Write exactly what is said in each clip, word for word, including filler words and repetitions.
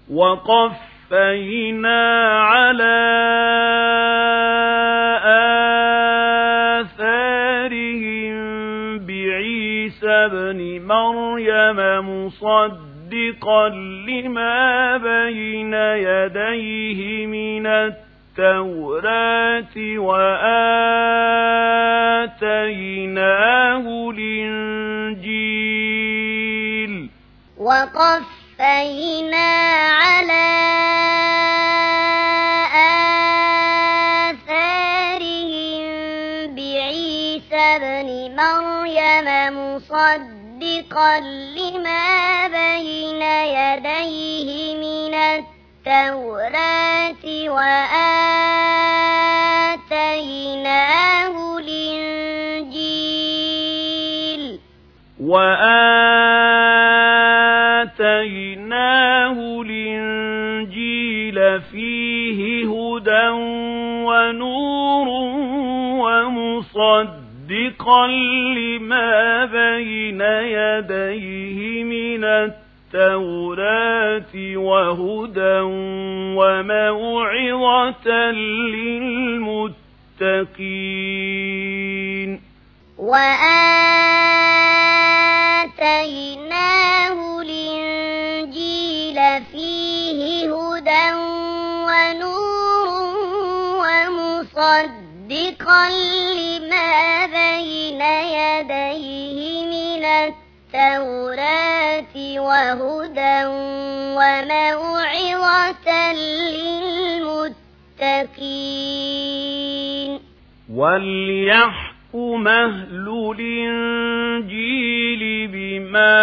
وقفينا على آثارهم بعيسى ابن مريم مصدقا لما بين يديه من التوراة وآتيناه الإنجيل وقفينا على آثارهم بعيسى ابن مريم مصدقا لما بين يديه من التوراة وآتيناه الإنجيل وآتيناه الإنجيل فيه هدى ونور ومصدقا لما بين يديه من التوراة وهدى وموعظة للمتقين وآتيناه الإنجيل فيه هدى ونور ومصدقا لما بين يديه من التوراة وهدى وموعظة للمتقين وليحكم أهل الإنجيل بما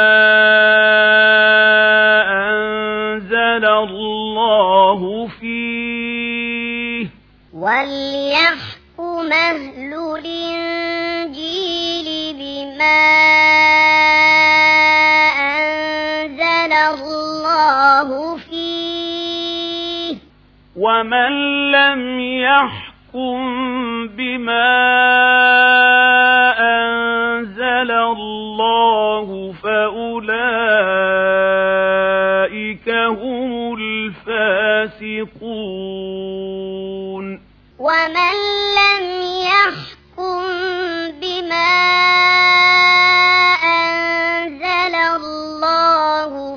أنزل الله فيه وليحكم أهل الإنجيل بما أنزل الله فيه ومن لم يحكم بما أنزل الله فأولئك هم الفاسقون ومن لم يحكم بما أنزل الله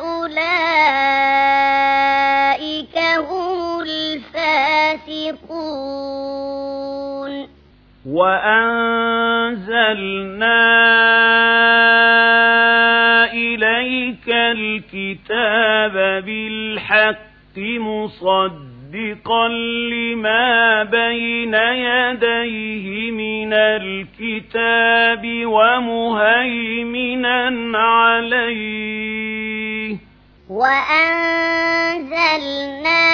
فأولئك هم الفاسقون وأنزلنا إليك الكتاب بالحق مصدقا لما بين يديه من الكتاب ومهيمنا عليه وأنزلنا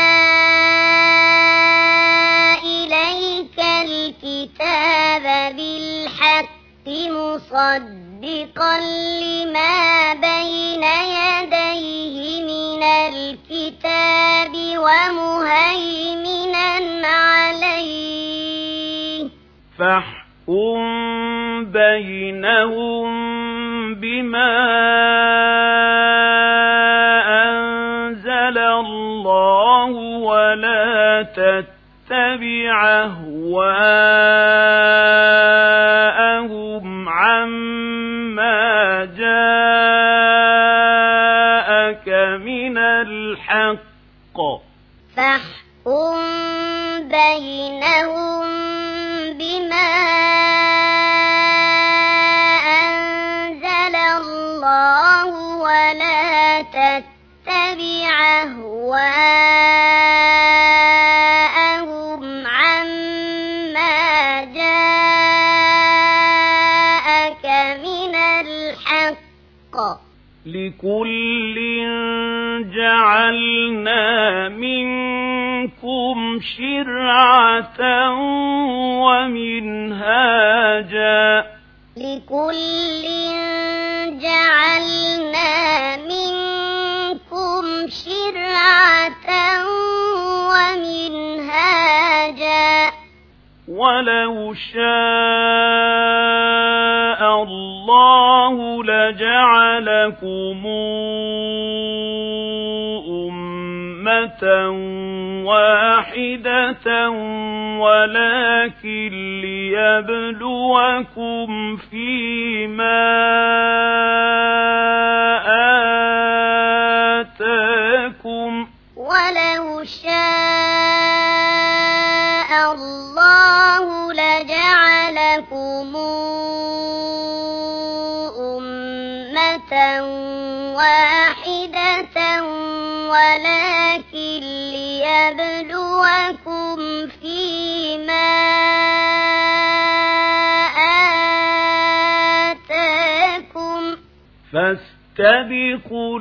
إليك الكتاب بالحق مصدقا لما بين يديه من الكتاب ومهيمنا عليه فاحكم بينهم بما أنزل الله ولا تتبع أهواءهم عما جاءك من الحق فاحكم بينهم بما أنزل الله ولا تتبع أهواءهم عما جاءك من الحق لكل جعلنا منكم شرعة ومنهاجا لكل جعلنا منكم شرعة ومنهاجا ولو شاء الله لجعلكم أمة واحدة ولكن ليبلوكم فيما آتاكم ولو شاء الله لجعلكم أمة واحدة ولكن ليبلوكم فيما آتاكم فاستبقوا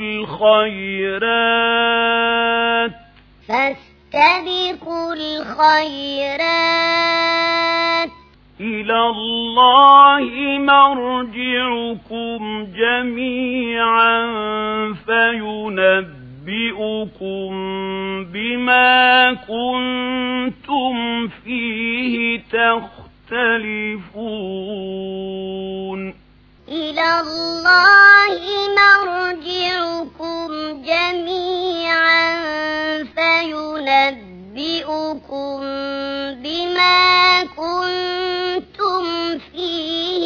الخيرات فاستبقوا الخيرات إلى الله مرجعكم جميعا فينبئكم بما كنتم فيه تختلفون إلى الله مرجعكم جميعا فينبئكم بما كنتم فيه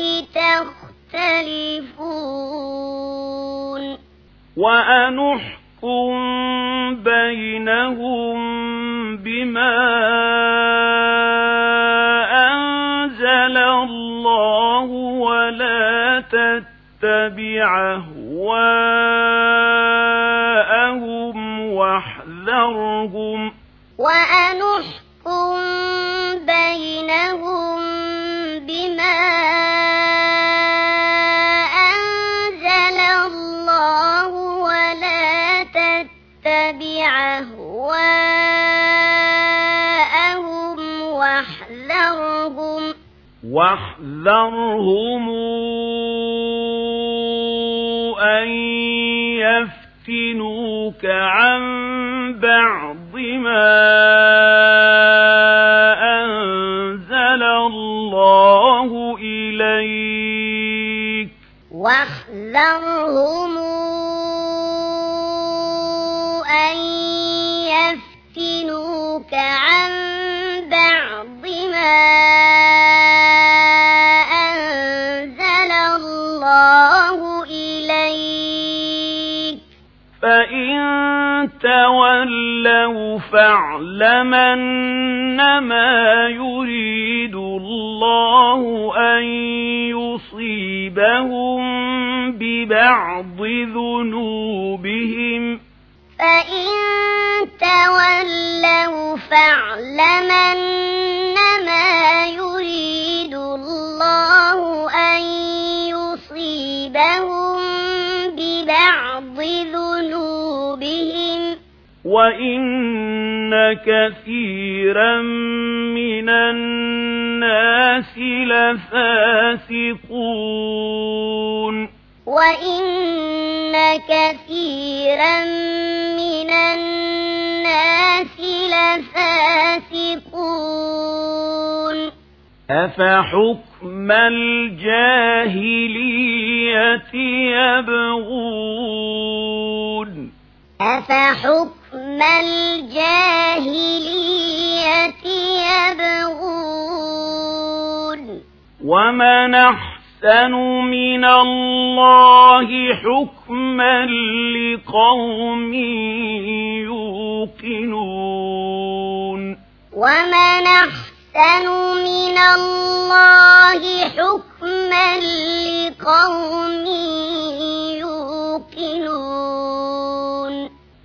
تختلفون وأنحكم بينهم بما أنزل الله ولا تتبع أهواءهم واحذرهم وأنحكم بينهم بما أنزل الله ولا تتبع أهواءهم واحذرهم واحذرهم أن يفتنوك عن بعض ما أنزل الله إليك واحذرهم أن يفتنوك عن بعض ما أنزل الله إليك فإن تولوا فاعلم أنما يريد الله أن يصيبهم ببعض ذنوبهم فإن تولوا فاعلم أنما يريد الله أن يصيبهم ببعض ذنوبهم وإن كثيرا من الناس لفاسقون وإن كثيرا من الناس لفاسقون أفحكم الجاهلية يبغون أفحكم الجاهلية يبغون ومن أحسن من الله حكما لقوم يوقنون ومن أحسن من الله حكما لقوم